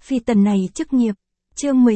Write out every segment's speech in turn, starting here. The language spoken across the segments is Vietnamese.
Phi tần này chức nghiệp. Chương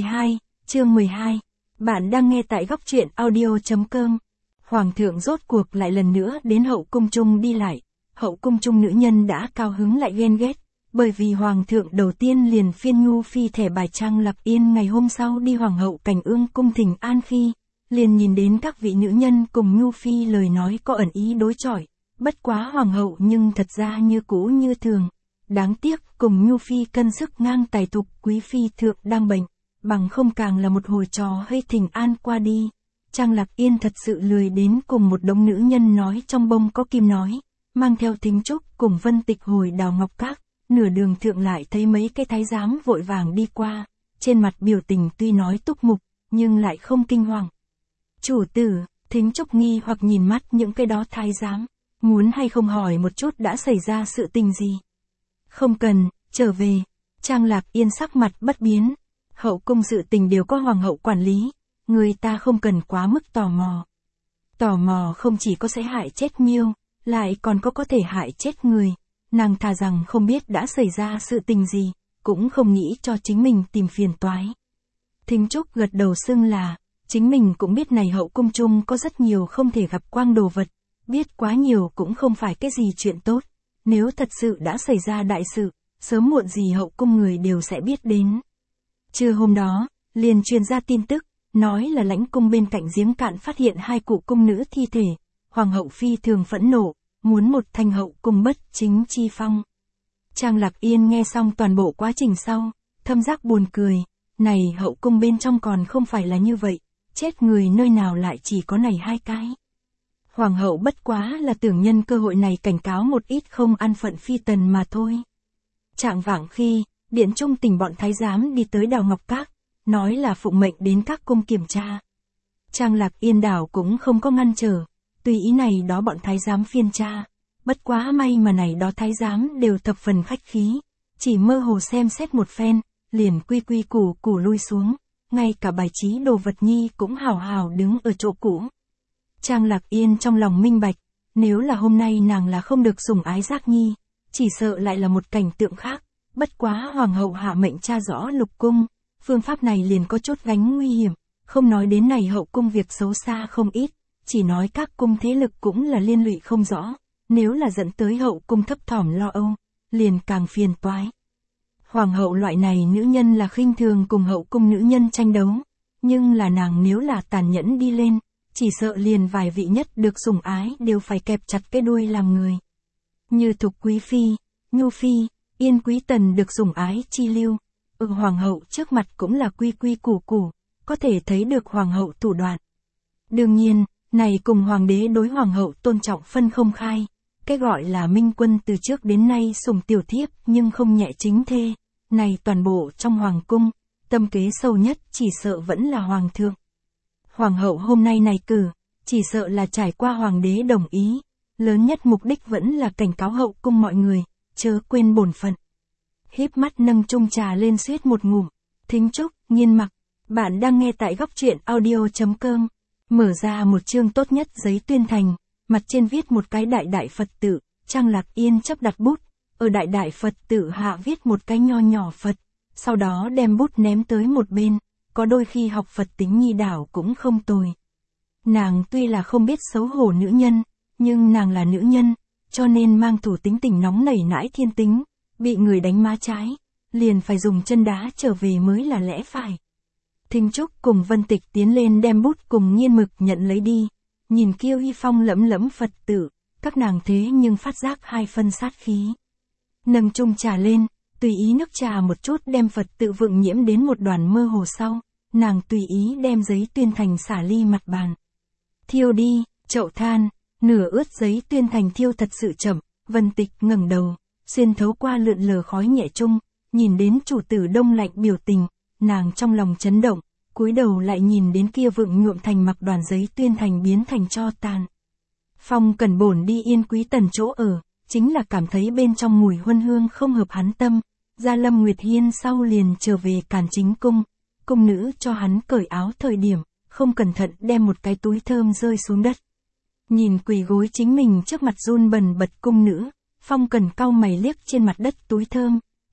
12. Bạn đang nghe tại góc truyện audio.com. Hoàng thượng rốt cuộc lại lần nữa đến hậu cung chung đi lại. Hậu cung chung nữ nhân đã cao hứng lại ghen ghét, bởi vì hoàng thượng đầu tiên liền phiên Nhu Phi thẻ bài Trang Lạc Yên ngày hôm sau đi hoàng hậu Cảnh Ương cung thỉnh an khi, liền nhìn đến các vị nữ nhân cùng Nhu Phi lời nói có ẩn ý đối chọi. Bất quá hoàng hậu nhưng thật ra như cũ như thường. Đáng tiếc cùng Nhu Phi cân sức ngang tài thục quý phi thượng đang bệnh, bằng không càng là một hồi trò hơi thỉnh an qua đi. Trang Lạc Yên thật sự lười đến cùng một đống nữ nhân nói trong bông có kim nói, mang theo Thính Trúc cùng Vân Tịch hồi Đào Ngọc Các, nửa đường thượng lại thấy mấy cái thái giám vội vàng đi qua, trên mặt biểu tình tuy nói túc mục, nhưng lại không kinh hoàng. Chủ tử, Thính Trúc nghi hoặc nhìn mắt những cái đó thái giám, muốn hay không hỏi một chút đã xảy ra sự tình gì. Không cần, trở về. Trang Lạc Yên sắc mặt bất biến. Hậu cung sự tình đều có hoàng hậu quản lý, người ta không cần quá mức tò mò. Tò mò không chỉ có sẽ hại chết miêu, lại còn có thể hại chết người. Nàng thà rằng không biết đã xảy ra sự tình gì, cũng không nghĩ cho chính mình tìm phiền toái. Thính Trúc gật đầu xưng là, chính mình cũng biết này hậu cung chung có rất nhiều không thể gặp quang đồ vật, biết quá nhiều cũng không phải cái gì chuyện tốt. Nếu thật sự đã xảy ra đại sự, sớm muộn gì hậu cung người đều sẽ biết đến. Trưa hôm đó, liền truyền ra tin tức, nói là lãnh cung bên cạnh giếng cạn phát hiện 2 cụ cung nữ thi thể. Hoàng hậu phi thường phẫn nộ, muốn một thành hậu cung bất chính chi phong. Trang Lạc Yên nghe xong toàn bộ quá trình sau, thâm giác buồn cười, này hậu cung bên trong còn không phải là như vậy, chết người nơi nào lại chỉ có này 2 cái. Hoàng hậu bất quá là tưởng nhân cơ hội này cảnh cáo một ít không an phận phi tần mà thôi. Trạng vạng khi, điện trung tình bọn thái giám đi tới Đào Ngọc Các, nói là phụng mệnh đến các cung kiểm tra. Trang Lạc Yên đảo cũng không có ngăn trở, tùy ý này đó bọn thái giám phiên tra. Bất quá may mà này đó thái giám đều thập phần khách khí, chỉ mơ hồ xem xét một phen, liền quy quy củ củ lui xuống, ngay cả bài trí đồ vật nhi cũng hào hào đứng ở chỗ cũ. Trang Lạc Yên trong lòng minh bạch, nếu là hôm nay nàng là không được sủng ái Giác Nhi, chỉ sợ lại là một cảnh tượng khác. Bất quá hoàng hậu hạ mệnh tra rõ lục cung, phương pháp này liền có chút gánh nguy hiểm, không nói đến này hậu cung việc xấu xa không ít, chỉ nói các cung thế lực cũng là liên lụy không rõ, nếu là dẫn tới hậu cung thấp thỏm lo âu, liền càng phiền toái. Hoàng hậu loại này nữ nhân là khinh thường cùng hậu cung nữ nhân tranh đấu, nhưng là nàng nếu là tàn nhẫn đi lên, chỉ sợ liền vài vị nhất được sủng ái đều phải kẹp chặt cái đuôi làm người. Như Thục Quý Phi, Nhu Phi, Yên Quý Tần được sủng ái chi lưu, ở hoàng hậu trước mặt cũng là quy quy củ củ, có thể thấy được hoàng hậu thủ đoạn. Đương nhiên, này cùng hoàng đế đối hoàng hậu tôn trọng phân không khai, cái gọi là minh quân từ trước đến nay sủng tiểu thiếp nhưng không nhẹ chính thê, này toàn bộ trong hoàng cung, tâm kế sâu nhất chỉ sợ vẫn là hoàng thượng. Hoàng hậu hôm nay này cử, chỉ sợ là trải qua hoàng đế đồng ý, lớn nhất mục đích vẫn là cảnh cáo hậu cung mọi người, chớ quên bổn phận. Híp mắt nâng chung trà lên suýt một ngụm, Thính Trúc, Nghiên Mặc, bạn đang nghe tại góc truyện audio.com, mở ra một chương tốt nhất giấy tuyên thành, mặt trên viết một cái đại đại Phật tự, Trang Lạc Yên chấp đặt bút, ở đại đại Phật tự hạ viết một cái nho nhỏ Phật, sau đó đem bút ném tới một bên. Có đôi khi học Phật tính nhi đảo cũng không tồi. Nàng tuy là không biết xấu hổ nữ nhân, nhưng nàng là nữ nhân, cho nên mang thủ tính tình nóng nảy nãi thiên tính, bị người đánh má trái, liền phải dùng chân đá trở về mới là lẽ phải. Thính Trúc cùng Vân Tịch tiến lên đem bút cùng Nghiên Mực nhận lấy đi, nhìn kiêu y phong lẫm lẫm Phật tự, các nàng thế nhưng phát giác 2 phân sát khí. Nâng chung trà lên, tùy ý nước trà một chút đem Phật tự vượng nhiễm đến một đoàn mơ hồ sau. Nàng tùy ý đem giấy tuyên thành xả ly mặt bàn. Thiêu đi, chậu than, nửa ướt giấy tuyên thành thiêu thật sự chậm, Vân Tịch ngẩng đầu, xuyên thấu qua lượn lờ khói nhẹ chung, nhìn đến chủ tử đông lạnh biểu tình, nàng trong lòng chấn động, cúi đầu lại nhìn đến kia vượng nhuộm thành mặc đoàn giấy tuyên thành biến thành tro tàn. Phong Cẩn bổn đi Yên Quý Tần chỗ ở, chính là cảm thấy bên trong mùi huân hương không hợp hắn tâm, ra Lâm Nguyệt Hiên sau liền trở về Càn Chính cung. Cung nữ cho hắn cởi áo thời điểm, không cẩn thận đem một cái túi thơm rơi xuống đất. Nhìn quỳ gối chính mình trước mặt run bần bật cung nữ, Phong Cẩn cau mày liếc trên mặt đất túi thơm,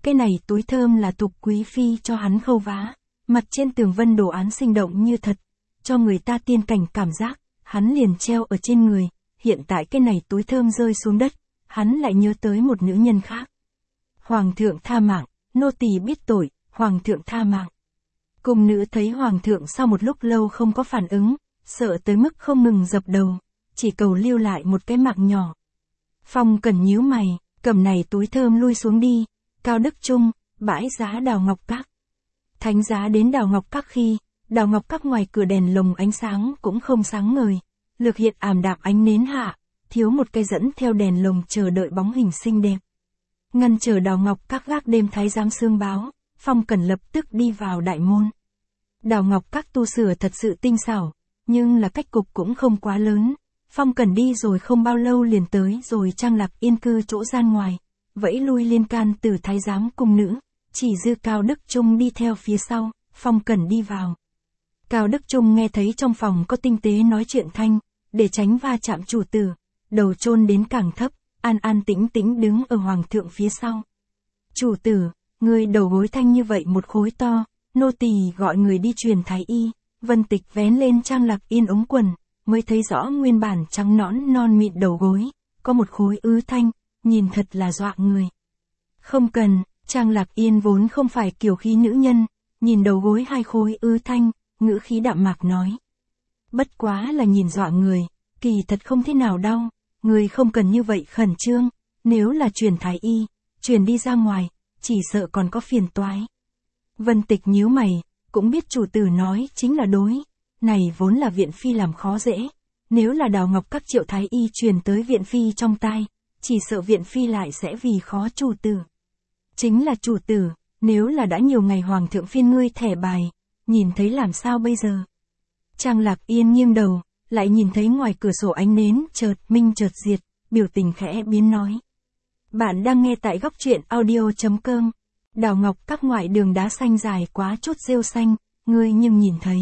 Cái này túi thơm là Tục quý phi cho hắn khâu vá, mặt trên tường vân đồ án sinh động như thật, cho người ta tiên cảnh cảm giác, hắn liền treo ở trên người, hiện tại cái này túi thơm rơi xuống đất, hắn lại nhớ tới một nữ nhân khác. Hoàng thượng tha mạng, nô tỳ biết tội, hoàng thượng tha mạng. Cung nữ thấy hoàng thượng sau một lúc lâu không có phản ứng, sợ tới mức không ngừng dập đầu, chỉ cầu lưu lại một cái mạng nhỏ. Phong Cẩn nhíu mày, cầm này túi thơm lui xuống đi, Cao Đức Trung, bãi giá Đào Ngọc Các. Thánh giá đến Đào Ngọc Các khi, Đào Ngọc Các ngoài cửa đèn lồng ánh sáng cũng không sáng ngời, lược hiện ảm đạm ánh nến hạ, thiếu một cây dẫn theo đèn lồng chờ đợi bóng hình xinh đẹp. Ngăn chờ Đào Ngọc Các gác đêm thái giám xương báo, Phong Cẩn lập tức đi vào đại môn. Đào Ngọc Các tu sửa thật sự tinh xảo, nhưng là cách cục cũng không quá lớn. Phong Cẩn đi rồi không bao lâu liền tới rồi Trang Lạc Yên cư chỗ gian ngoài, vẫy lui liên can từ thái giám cung nữ, chỉ dư Cao Đức Trung đi theo phía sau, Phong Cẩn đi vào. Cao Đức Trung nghe thấy trong phòng có tinh tế nói chuyện thanh, để tránh va chạm chủ tử, đầu chôn đến càng thấp, an an tĩnh tĩnh đứng ở hoàng thượng phía sau. Chủ tử, người đầu gối thanh như vậy một khối to, nô tỳ gọi người đi truyền thái y. Vân Tịch vén lên Trang Lạc Yên ống quần, mới thấy rõ nguyên bản trắng nõn non mịn đầu gối, có một khối ứ thanh, nhìn thật là dọa người. Không cần, Trang Lạc Yên vốn không phải kiểu khí nữ nhân, nhìn đầu gối hai khối ứ thanh, ngữ khí đạm mạc nói. Bất quá là nhìn dọa người, kỳ thật không thế nào đau, người không cần như vậy khẩn trương, nếu là truyền thái y, truyền đi ra ngoài, chỉ sợ còn có phiền toái. Vân Tịch nhíu mày, cũng biết chủ tử nói chính là đối, này vốn là viện phi làm khó dễ, nếu là Đào Ngọc Các Triệu thái y truyền tới viện phi trong tai, chỉ sợ viện phi lại sẽ vì khó chủ tử. Chính là chủ tử, nếu là đã nhiều ngày hoàng thượng phiên ngươi thẻ bài, nhìn thấy làm sao bây giờ? Trang Lạc Yên nghiêng đầu, lại nhìn thấy ngoài cửa sổ ánh nến chợt minh chợt diệt, biểu tình khẽ biến nói. Bạn đang nghe tại góc truyện audio.com. Đào Ngọc Các ngoại đường đá xanh dài quá chút rêu xanh, ngươi nhưng nhìn thấy.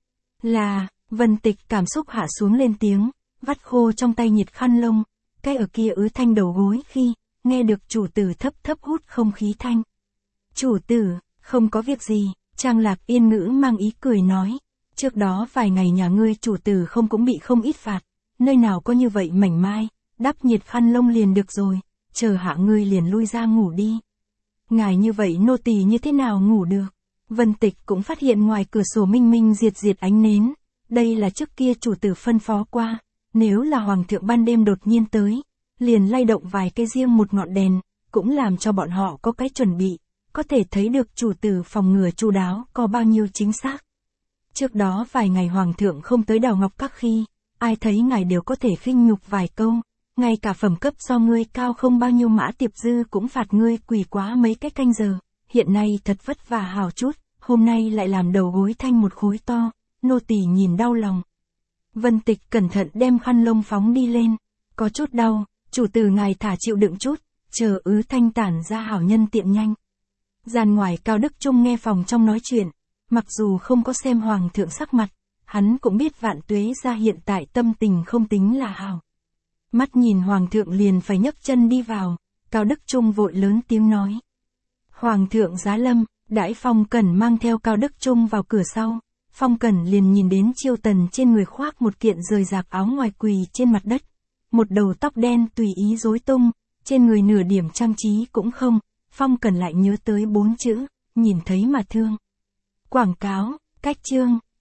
Là, Vân Tịch cảm xúc hạ xuống lên tiếng, vắt khô trong tay nhiệt khăn lông, cái ở kia ứ thanh đầu gối khi, nghe được chủ tử thấp thấp hút không khí thanh. Chủ tử, không có việc gì, Trang Lạc Yên ngữ mang ý cười nói. Trước đó vài ngày nhà ngươi chủ tử không cũng bị không ít phạt, nơi nào có như vậy mảnh mai, đắp nhiệt khăn lông liền được rồi, chờ hạ ngươi liền lui ra ngủ đi. Ngài như vậy nô tỳ như thế nào ngủ được? Vân Tịch cũng phát hiện ngoài cửa sổ minh minh diệt ánh nến, đây là trước kia chủ tử phân phó qua, nếu là hoàng thượng ban đêm đột nhiên tới, liền lay động vài cây riêng một ngọn đèn, cũng làm cho bọn họ có cái chuẩn bị, có thể thấy được chủ tử phòng ngừa chu đáo có bao nhiêu chính xác. Trước đó vài ngày hoàng thượng không tới Đào Ngọc Các khi, ai thấy ngài đều có thể khinh nhục vài câu, ngay cả phẩm cấp do ngươi cao không bao nhiêu Mã Tiệp Dư cũng phạt ngươi quỳ quá mấy cái canh giờ, hiện nay thật vất vả hào chút, hôm nay lại làm đầu gối thanh một khối to, nô tỳ nhìn đau lòng. Vân Tịch cẩn thận đem khăn lông phóng đi lên, có chút đau, chủ tử ngài thả chịu đựng chút, chờ ứ thanh tản ra hảo nhân tiện nhanh. Gian ngoài Cao Đức Trung nghe phòng trong nói chuyện, mặc dù không có xem hoàng thượng sắc mặt, hắn cũng biết Vạn Tuế gia hiện tại tâm tình không tính là hảo. Mắt nhìn hoàng thượng liền phải nhấc chân đi vào, Cao Đức Trung vội lớn tiếng nói. Hoàng thượng giá lâm, đãi Phong Cẩn mang theo Cao Đức Trung vào cửa sau, Phong Cẩn liền nhìn đến Chiêu Tần trên người khoác một kiện rời rạc áo ngoài quỳ trên mặt đất, một đầu tóc đen tùy ý rối tung, trên người nửa điểm trang trí cũng không, Phong Cẩn lại nhớ tới 4 chữ, nhìn thấy mà thương. Quảng cáo, cách chương.